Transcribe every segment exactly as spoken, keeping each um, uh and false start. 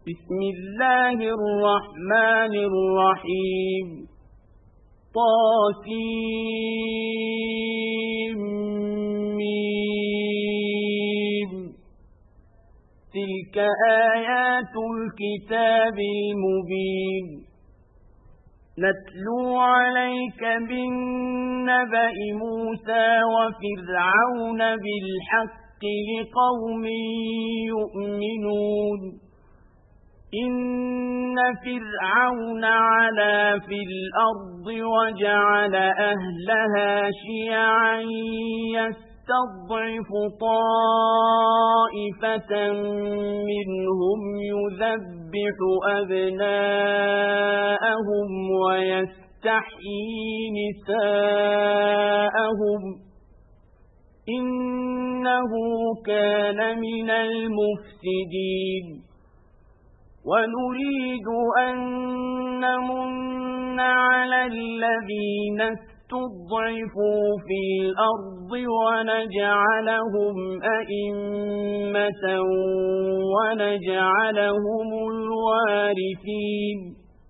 بسم الله الرحمن الرحيم طاسيم تلك آيات الكتاب المبين نتلو عليك بالنبأ موسى وفرعون بالحق لقوم يؤمنون إن فرعون علا في الأرض وجعل أهلها شيعا يستضعف طائفة منهم يذبح أبناءهم ويستحيي نساءهم إنه كان من المفسدين ونريد أن نمن على الذين استضعفوا في الأرض ونجعلهم أئمة ونجعلهم الوارثين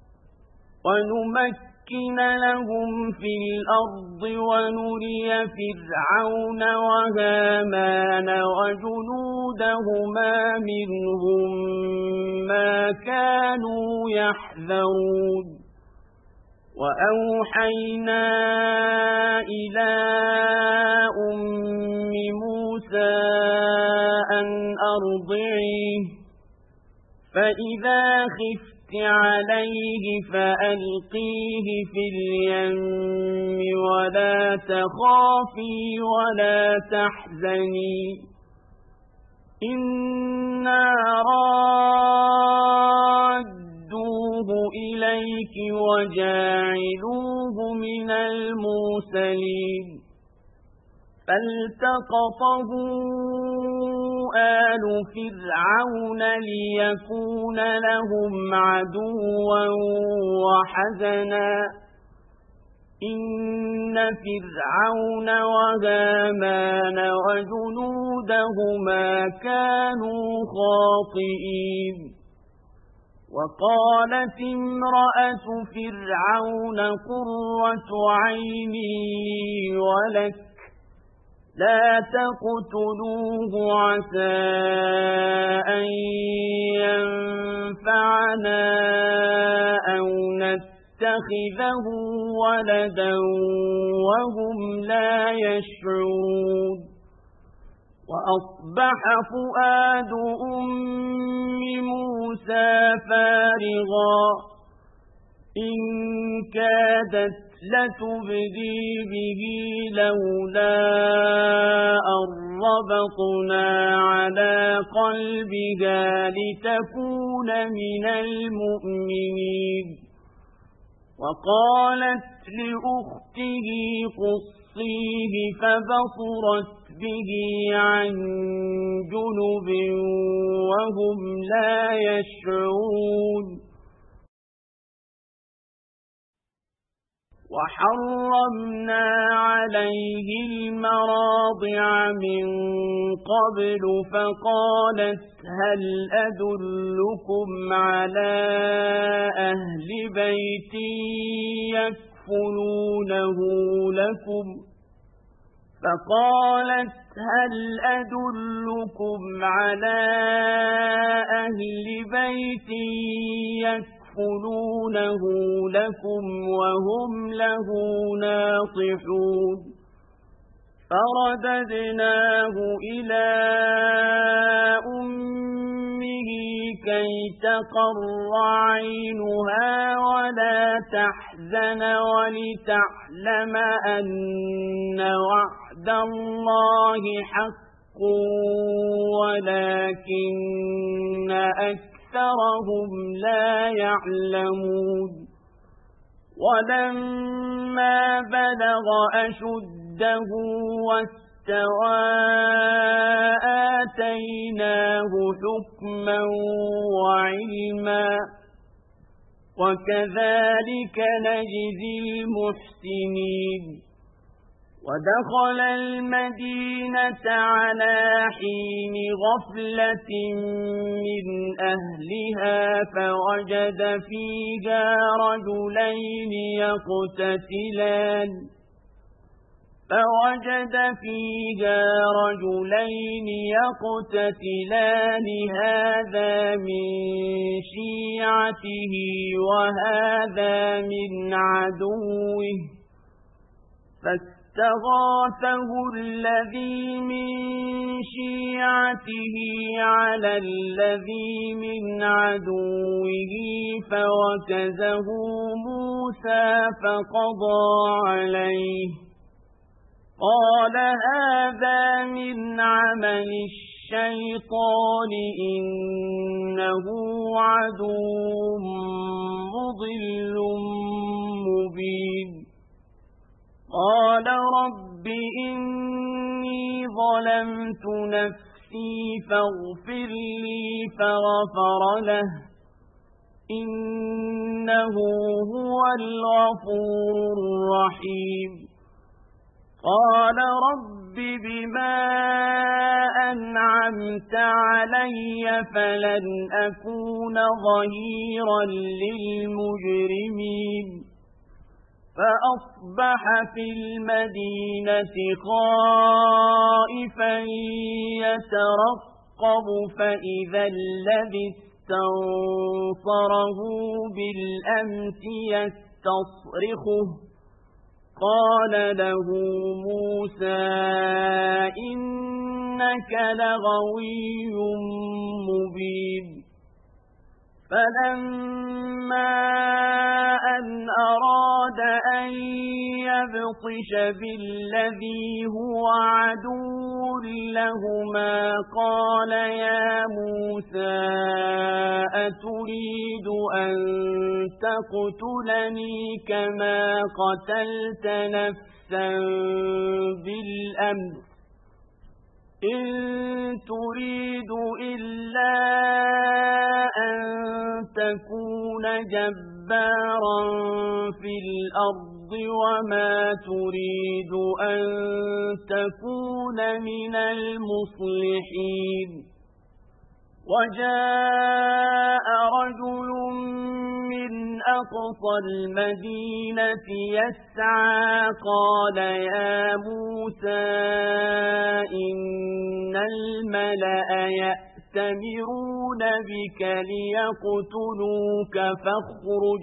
ونمكن لهم في الأرض ونري فرعون وهامان وجنودهما منهم ما كانوا يحذرون وأوحينا إلى أم موسى أن أرضعيه فإذا خفت عليه فألقيه في اليم ولا تخافي ولا تحزني إنا رادوه إليك وجاعلوه من المرسلين فالتقطه آل فرعون ليكون لهم عدوا وحزنا إن فرعون وهامان وجنودهما كانوا خاطئين وقالت امرأة فرعون قرة عين لي ولك لا تقتلوه عسى أن ينفعنا أو نتخذه ولدا وهم لا يشعرون وأصبح فؤاد أم موسى فارغا إن كادت لتبدي به لولا أن ربطنا على قلبها لتكون من المؤمنين وقالت لأخته قصيه فبصرت به عن جنب وهم لا يشعرون وحرمنا عليه المراضع من قبل فقالت هل أدلكم على أهل بيت يكفلونه لكم فقالت هل أدلكم على أهل بيت يكفلونه لكم وهم له ناصحون فرددناه إلى أمه كي تقر عينها ولا تحزن ولتعلم أن وعد الله حق ولكن أكثرهم لا يعلمون ولما بلغ أشده واستوى آتيناه حكما وعلما وكذلك نجزي المحسنين ودخل المدينة على حين غفلة من أهلها فوجد فيها رجلين يقتتلان فوجد فيها رجلين يقتتلان هذا من شيعته وهذا من عدوه فاستغاثه الذي من شيعته على الذي من عدوه فوكزه موسى فقضى عليه قال هذا من عمل الشيطان إنه عدو مضل مبين قال رب إني ظلمت نفسي فاغفر لي فغفر له إنه هو الغفور الرحيم قال رب بما أنعمت علي فلن أكون ظهيرا للمجرمين فأصبح في المدينة خائفا يترقب فإذا الذي استنصره بالأمس يستصرخه قال له موسى إنك لغوي مبين فلما أن أراد أن يبطش بالذي هو عدو لهما قال يا موسى أتريد أن تقتلني كما قتلت نفسا بالأمس إن تريد إلا أن تكون جبارا في الأرض وما تريد أن تكون من المصلحين وجاء رجل من أقصى المدينة يسعى قال يا موسى إن الملأ يأتمرون بك ليقتلوك فاخرج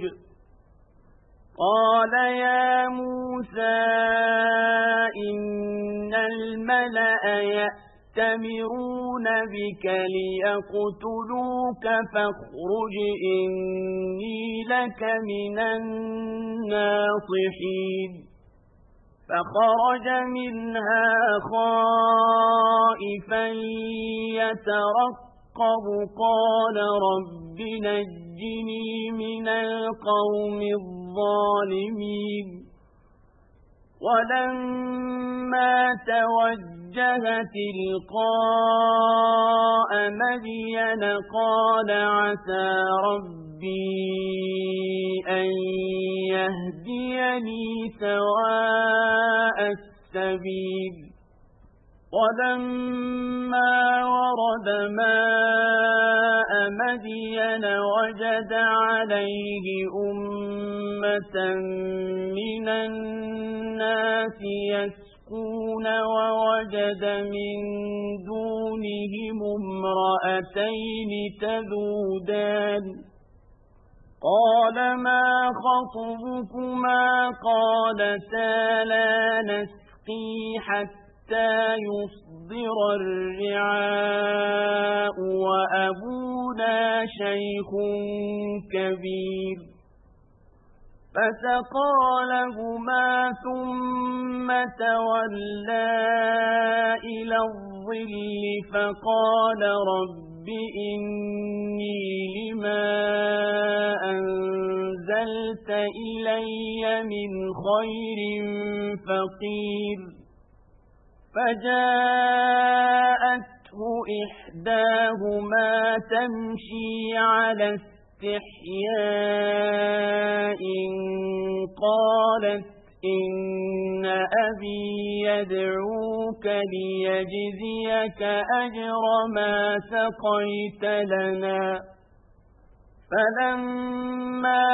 قال يا موسى إن الملأ يأتمرون بك ليقتلوك فاخرج إني لك من الناصحين فخرج منها خائفا يترقب قال رب نجني من القوم الظالمين ولما توجه تلقاء مدين قال عسى ربي أن يهديني سواء السبيل ولما ورد ماء مدين وجد عليه أمة من الناس يسقون ووجد من دونهم امرأتين تذودان قال ما خطبكما قالتا لا نسقي حتى يصدر الرعاء وأبونا شيخ كبير فسقى لهما ثم تولى إلى الظل فقال رب إني لما أنزلت إلي من خير فقير فجاءته إحداهما تمشي على استحياء قالت إن أبي يدعوك ليجزيك أجر ما سقيت لنا. فلما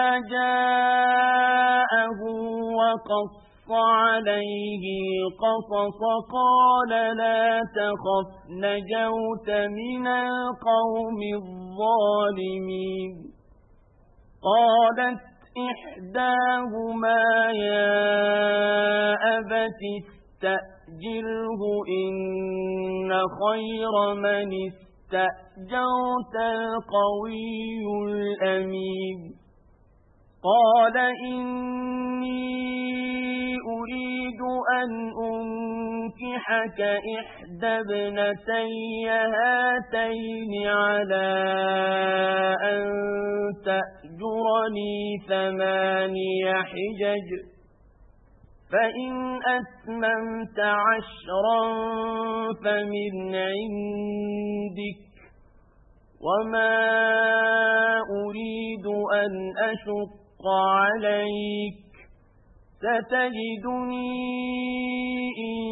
جاءه وقص عليه القصص قال لا تخف نجوت من القوم الظالمين. قالت إحداهما يا أبت استأجره إن خير من استأجرت القوي الأمين. قال إني أريد أن أنكحك إحدى ابنتي هاتين على أن تأجرني ثماني حجج فإن أتممت عشرا فمن عندك وما أريد أن أشق عليك ستجدني إن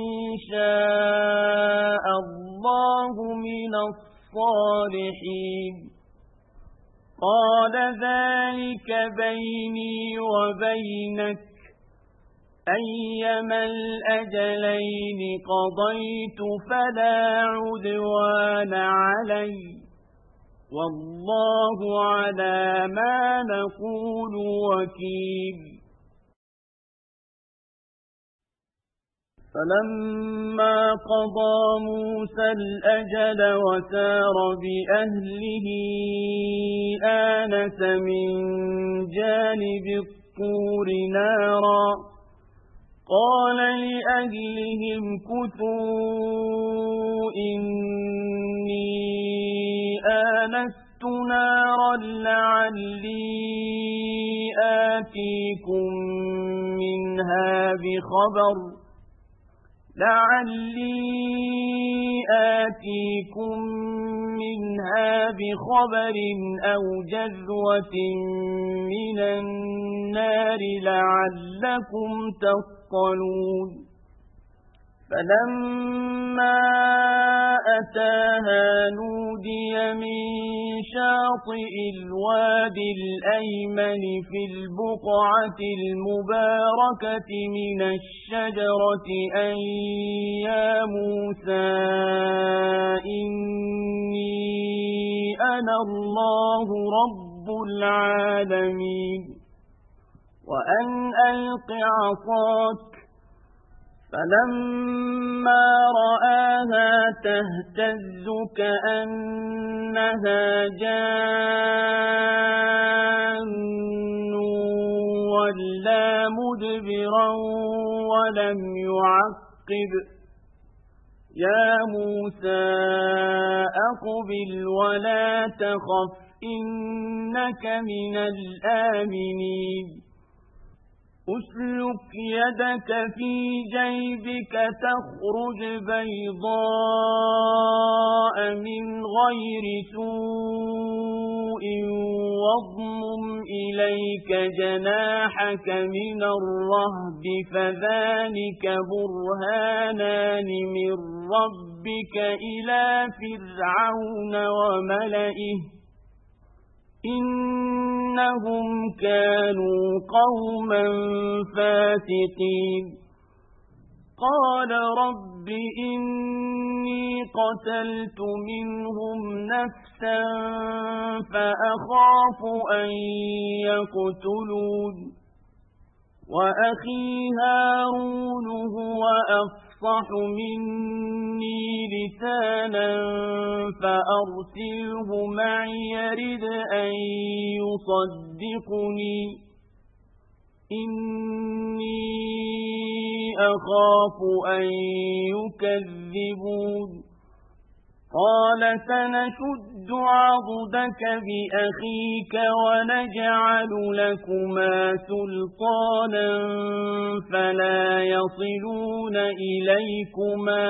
شاء الله من الصالحين. قال ذلك بيني وبينك أيما الأجلين قضيت فلا عدوان علي والله على ما نقول وكيل. فلما قضى موسى الأجل وسار بأهله آنس من جانب الطور نارا قال لأهلهم كثوا إني آنست نارا لعلي آتيكم منها بخبر لعلي آتيكم منها بخبر أو جذوة من النار لعلكم تصطلون. فلما أتاها نودي من شاطئ الوادي الأيمن في البقعة المباركة من الشجرة أن يا موسى إني أنا الله رب العالمين وأن ألق عصاك. فلما رآها تهتز كأنها جان ولا مدبرا ولم يعقب يا موسى أقبل ولا تخف إنك من الآمنين. أسلك يدك في جيبك تخرج بيضاء من غير سوء واضمم إليك جناحك من الرهب فذلك برهانان من ربك إلى فرعون وملئه إنهم كانوا قوما فاسقين. قال رب إني قتلت منهم نفسا فأخاف أن يقتلون وأخي هارون هو أفصح مني لسانا فأرسله معي يرد أن يصدقني إني أخاف أن يكذبون. قال سنشد عضدك بأخيك ونجعل لكما سلطانا فلا يصلون إليكما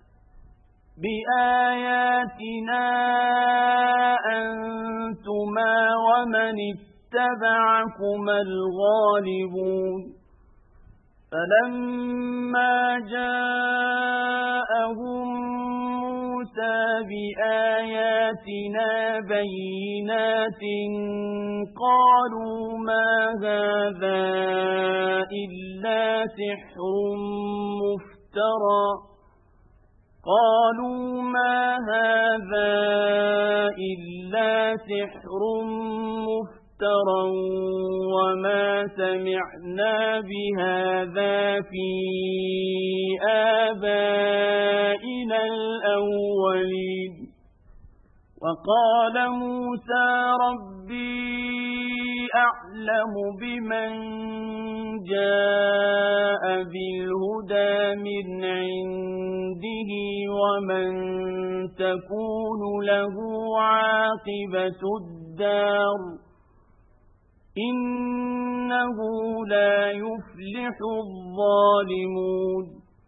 بآياتنا أنتما ومن اتبعكما الغالبون. فلما جاءهم موسى بآياتنا بينات قالوا ما هذا إلا سحر مفترى قالوا ما هذا إلا سحر مفترى وما سمعنا بهذا في آبائنا الأولين وقال موسى ربي أعلم بمن جاء بالهدى من عنده ومن تكون له عاقبة الدار إنه لا يفلح الظالمون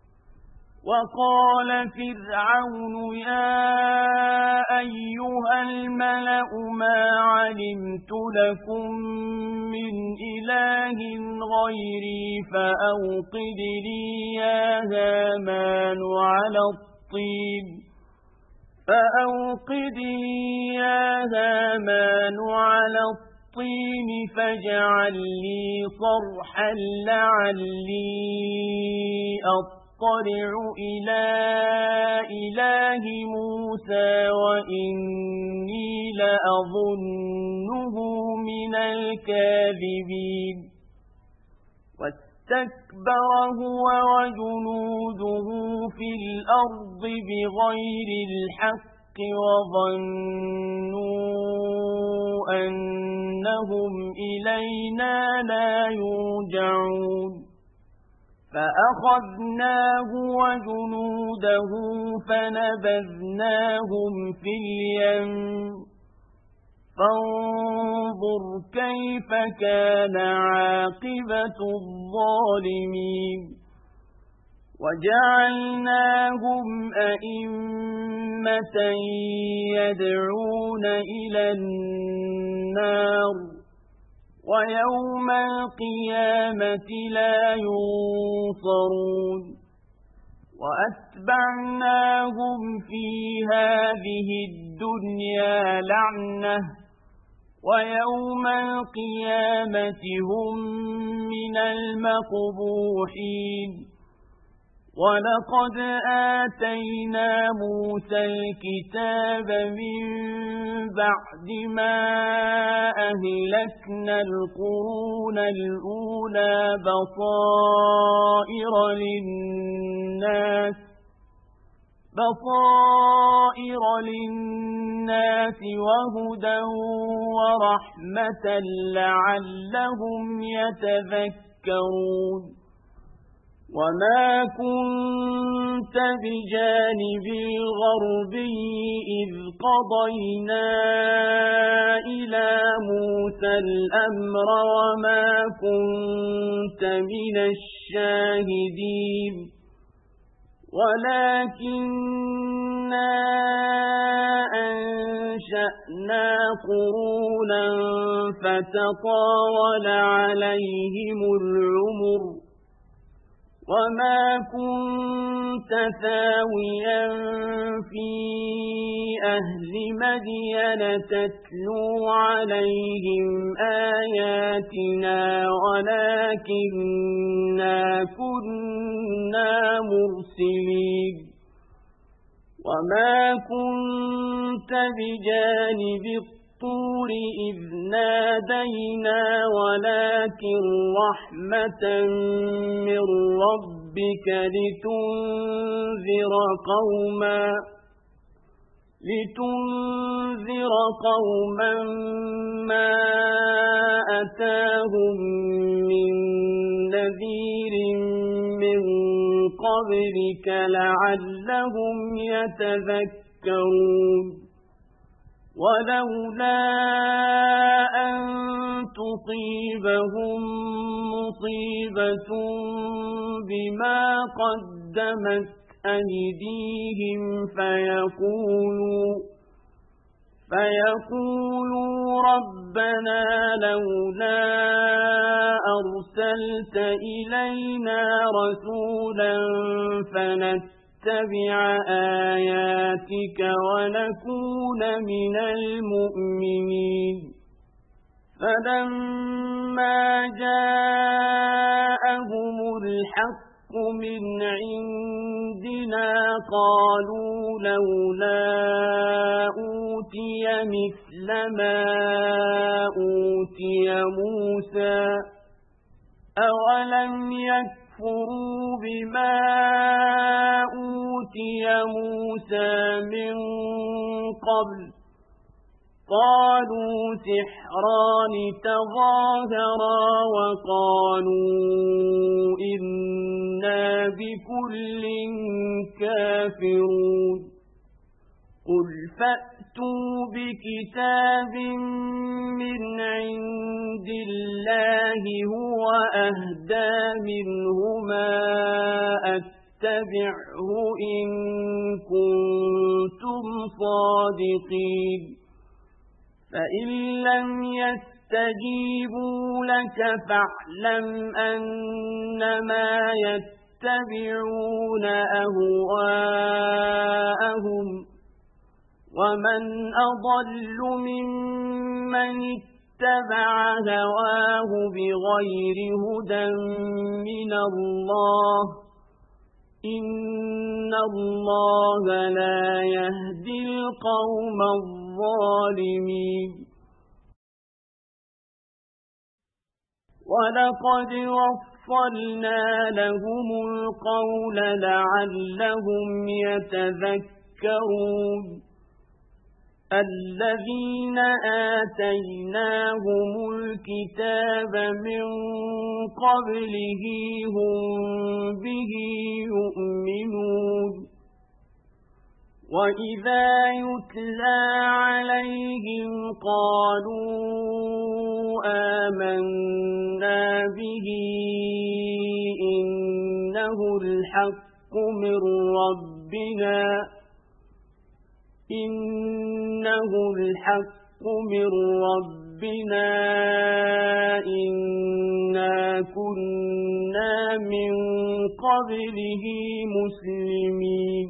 وقال فرعون يا أيها الملأ ما علمت لكم من إله غيري فأوقد لي يا هامان على الطين فأوقد لي يا هامان على الطين فاجعل لي صرحا لعلي أطلع إلى إله موسى وإني لأظنه من الكاذبين واستكبر هو وجنوده في الأرض بغير الحق وظنوا أنهم إلينا لا يرجعون فأخذناه وجنوده فنبذناهم في اليم فانظر كيف كان عاقبة الظالمين وجعلناهم أئمة يدعون إلى النار ويوم القيامة لا ينصرون وأتبعناهم في هذه الدنيا لعنة ويوم القيامة هم من المقبوحين ولقد آتينا موسى الكتاب من بعد ما أهلكنا القرون الأولى بصائر للناس بصائر للناس وهدى ورحمة لعلهم يتذكرون وما كنت بجانب الغربي إذ قضينا إلى موسى الأمر وما كنت من الشاهدين ولكننا أنشأنا قرونا فتطاول عليهم العمر وما كنت ثاويا في أهل مدين تتلو عليهم آياتنا ولكننا كنا مرسلين وما كنت بجانب الطور إذ نادينا ولكن رحمة من ربك لتنذر قوما لتنذر قوما ما أتاهم من نذير من قبلك لعلهم يتذكرون ولولا أن تصيبهم مصيبة بما قدمت أيديهم فيقولوا فيقولوا ربنا لولا أرسلت إلينا رسولا فنتبع آياتك ونكون من المؤمنين فلما جاءهم الحق من عندنا قالوا لولا أوتي مثل ما أوتي موسى أولم يكفروا بما أوتي موسى من قبل قالوا سحران تظاهرا وقالوا إنا بكل كافرون قل فأتوا بكتاب من عند الله هو أهدى منهما أتبعه إن كنتم صادقين فإن لم يستجيبوا لك فاعلم أنما يتبعون أهواءهم ومن أضل ممن اتبع هواه بغير هدى من الله إن الله لا يهدي القوم الظالمين ولقد وصلنا لهم القول لعلهم يتذكرون الذين آتيناهم الكتاب من قبله هم به يؤمنون وإذا يتلى عليهم قالوا آمنا به إنه الحق من ربنا إنه الحق من ربنا إنا كنا من قبله مسلمين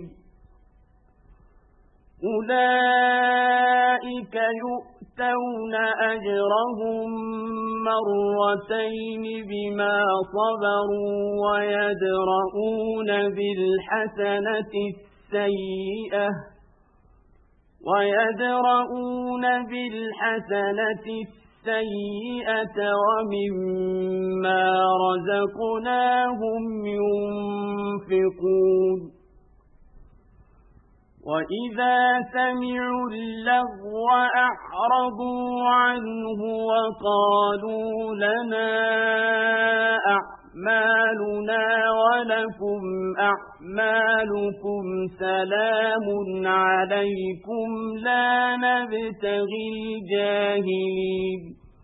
أولئك يؤتون أجرهم مرتين بما صبروا ويدرؤون بالحسنة السيئة ويدرؤون بالحسنة السيئة ومما رزقناهم ينفقون وإذا سمعوا اللغو أعرضوا عنه وقالوا لنا أعمالنا ولكم أعمالكم سلام عليكم لا نبتغي الجاهلين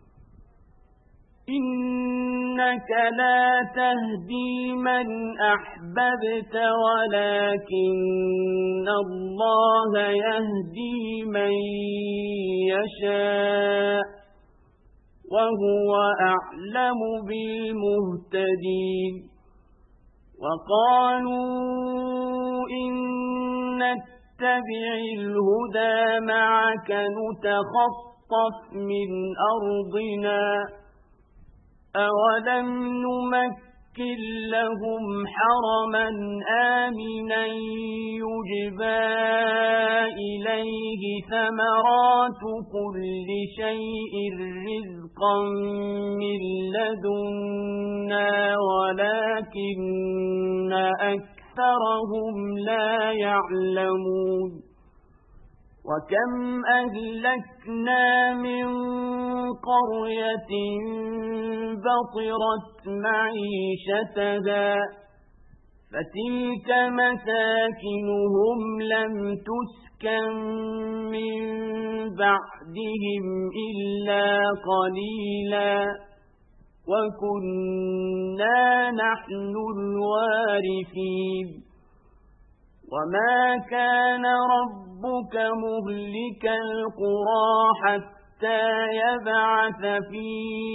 إنك لا تهدي من أحببت ولكن الله يهدي من يشاء وهو أعلم بالمهتدين وقالوا إن نتبع الهدى معك نتخطف من أرضنا أولم نمكن لهم حرما آمنا يجبى إليه ثمرات كل شيء رزقا من لدنا ولكن أكثرهم لا يعلمون وكم أهلكنا من قرية بطرت معيشتها فتلك مساكنهم لم تسكن من بعدهم إلا قليلا وكنا نحن الوارثين وما كان ربك مهلك القرى حتى حتى يبعث في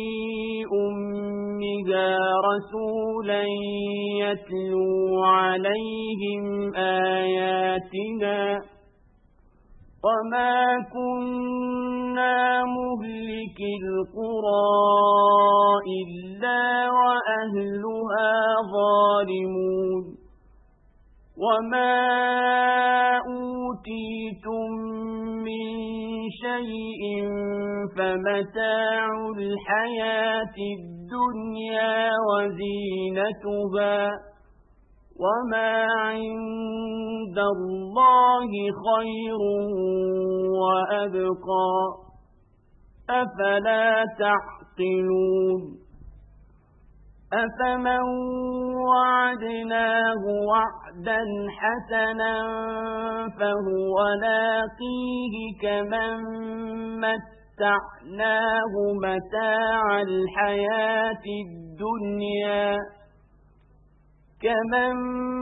أمها رسولا يتلو عليهم آياتنا وما كنا مهلك القرى إلا وأهلها ظالمون وما أوتيتم من شيء فمتاع الحياة الدنيا وزينتها وما عند الله خير وأبقى أفلا تعقلون أفمن وعدناه وعدا حسنا فهو لاقيه كمن متعناه متاع الحياة الدنيا كمن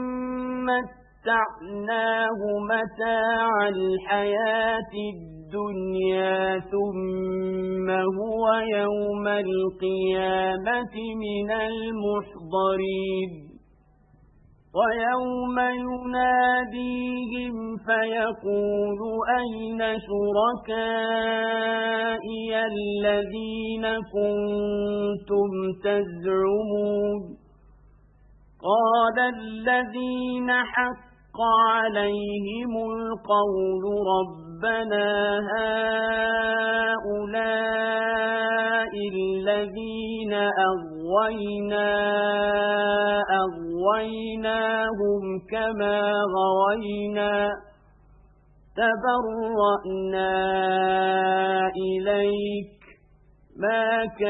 متعناه متاع الحياة الدنيا ثم هو يوم القيامة من المحضرين ويوم يناديهم فيقول أين شركائي الذين كنتم تزعمون قال الذين حق عليهم القول ربنا هؤلاء الذين أغوينا أغويناهم كما غوينا تبرأنا إليك ما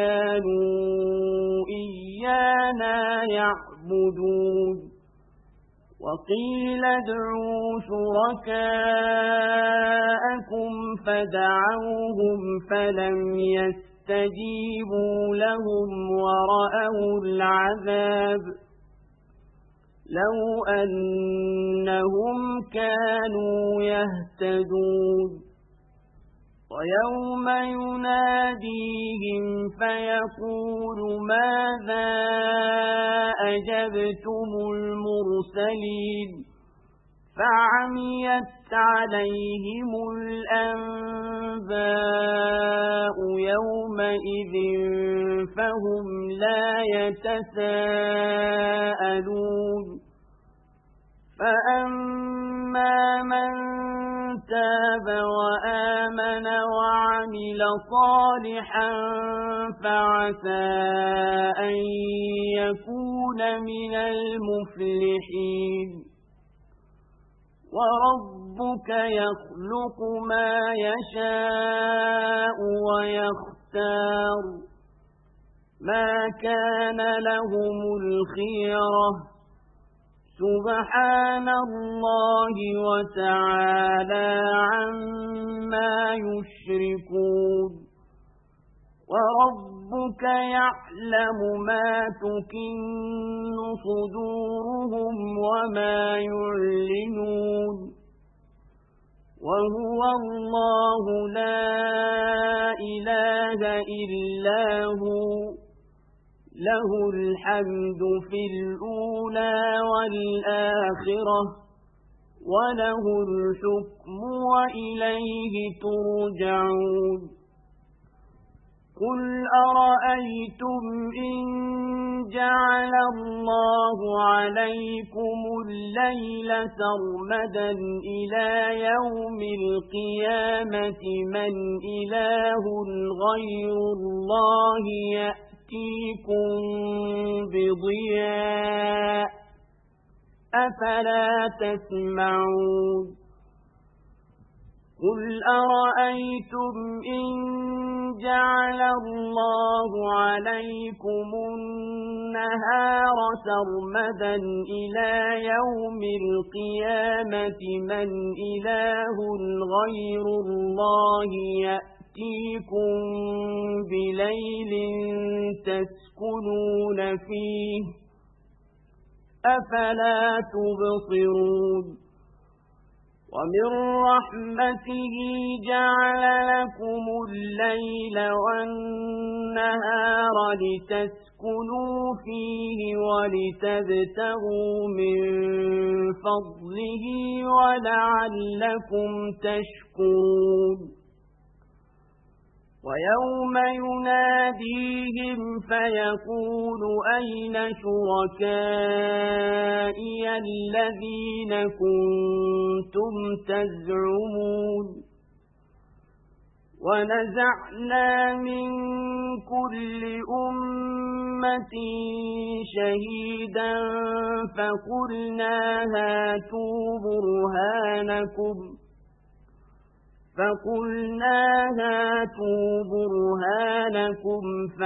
كانوا إيانا يعبدون وقيل ادعوا شركاءكم فدعوهم فلم يستجيبوا لهم ورأوا العذاب لو أنهم كانوا يهتدون ويوم يناديهم فيقول ماذا أجبتم المرسلين فعميت عليهم الأنباء يومئذ فهم لا يتساءلون فأما من تاب وآمن وعمل صالحا فعسى أن يكون من المفلحين وربك يخلق ما يشاء ويختار ما كان لهم الخيرة سبحان الله وتعالى عما يشركون وربك يعلم ما تكن صدورهم وما يعلنون وهو الله لا إله إلا هو له الحمد في الأولى والآخرة وله الحكم وإليه ترجعون قل أرأيتم إن جعل الله عليكم الليل سرمدا إلى يوم القيامة من إله غير الله يأتيكم بضياء أفلا تسمعون قل أرأيتم إن جعل الله عليكم النهار سرمدا إلى يوم القيامة من إله غير الله يأتيكم بليل تسكنون فيه أفلا تبصرون ومن رحمته جعل لكم الليل والنهار لتسكنوا فيه ولتبتغوا من فضله ولعلكم تشكرون ويوم يناديهم فيقول أين شركائي الذين كنتم تزعمون ونزعنا من كل أمة شهيدا فقلنا هاتوا برهانكم فقلنا هاتوا برهانكم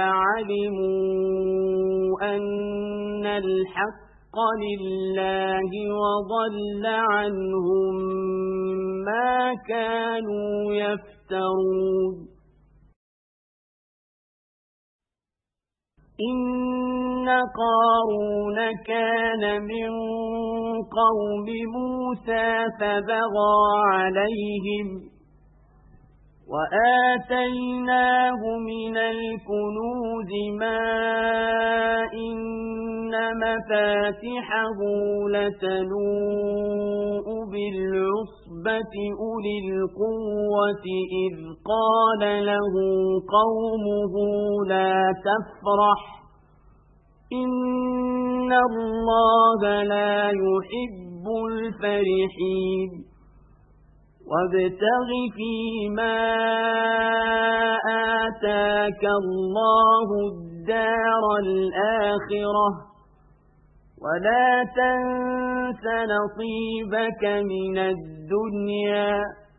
فعلموا أن الحق لله وضل عنهم ما كانوا يفترون إن قارون كان من قوم موسى فبغى عليهم وآتيناه من الكنوز ما إن مفاتحه لتنوء بالعصبة أولي القوة إذ قال له قومه لا تفرح إن الله لا يحب الفرحين وابتغ فيما آتاك الله الدار الآخرة ولا تنس نصيبك من الدنيا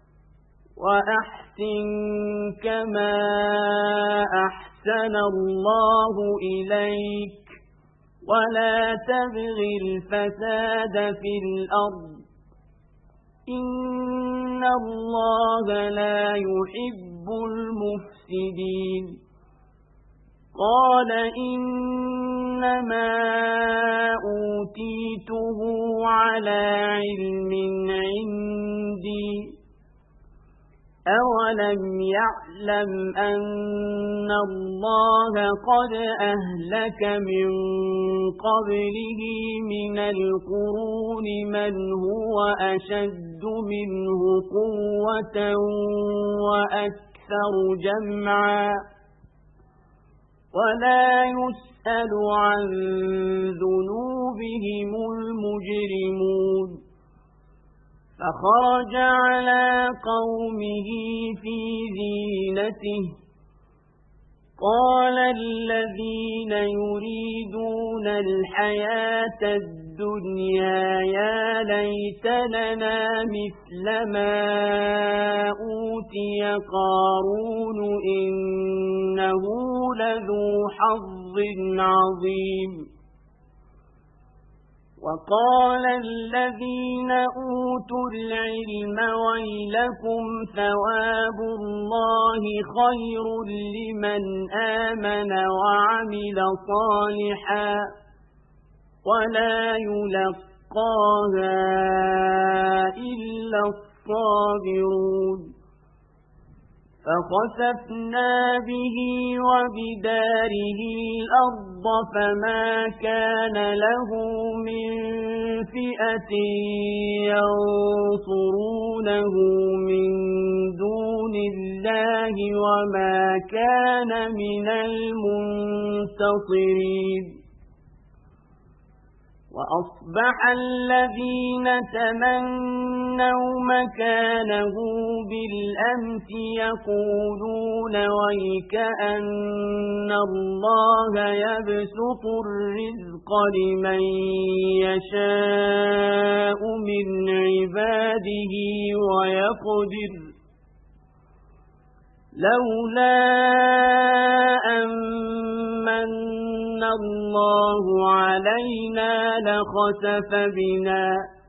وأحسن كما أحسن الله إليك ولا تبغ الفساد في الأرض إن الله لا يحب المفسدين قال إنما أوتيته على علم عندي أولم يعلم أن الله قد أهلك من قبله من القرون من هو أشد منه قوة وأكثر جمعا ولا يسأل عن ذنوبهم المجرمون فخرج على قومه في زينته قال الذين يريدون الحياة الدنيا يا ليت لنا مثل ما أوتي قارون إنه لذو حظ عظيم وقال الذين أوتوا العلم ويلكم ثواب الله خير لمن آمن وعمل صالحا ولا يلقاها إلا الصابرون فخسفنا به وبداره الأرض فما كان له من فئة ينصرونه من دون الله وما كان من المنتصرين وأصبح الذين تمنوا مكانه بالأمس يقولون ويكأن الله يبسط الرزق لمن يشاء من عباده ويقدر لولا أمن الله علينا لخسف بنا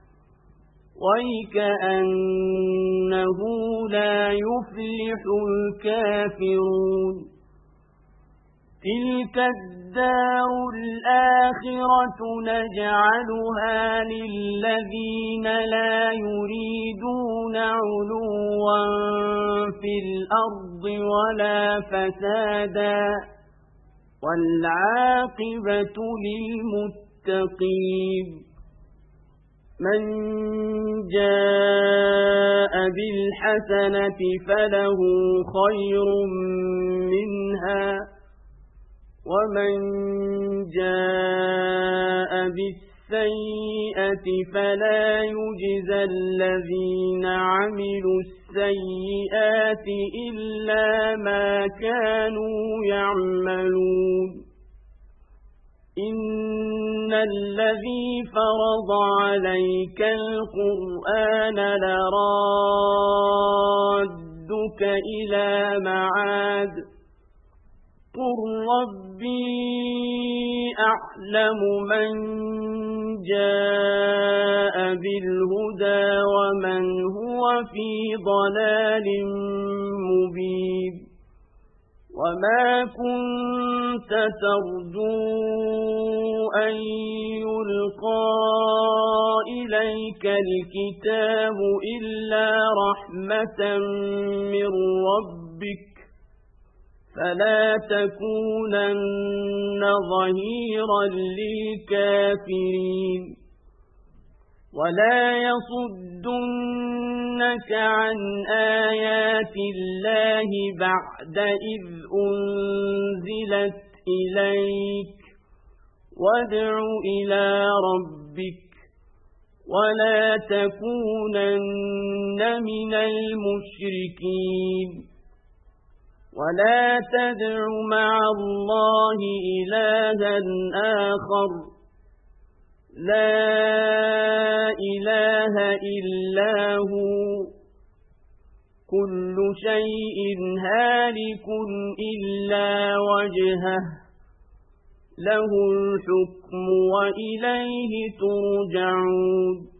ويكأنه لا يفلح الكافرون تلك الدار الآخرة نجعلها للذين لا يريدون علوا في الأرض ولا فسادا والعاقبة للمتقين من جاء بالحسنة فله خير منها ومن جاء بالسيئة فلا يجزى الذين عملوا السيئات إلا ما كانوا يعملون إن الذي فرض عليك القرآن لرادك إلى معاد قل ربي أعلم من جاء بالهدى ومن هو في ضلال مبين وما كنت ترجو أن يلقى إليك الكتاب إلا رحمة من ربك فلا تكونن ظهيرا للكافرين ولا يصدنك عن آيات الله بعد إذ أنزلت إليك وادع إلى ربك ولا تكونن من المشركين ولا تدع مع الله إلها آخر لا إله إلا هو كل شيء هالك إلا وجهه له الحكم وإليه ترجعون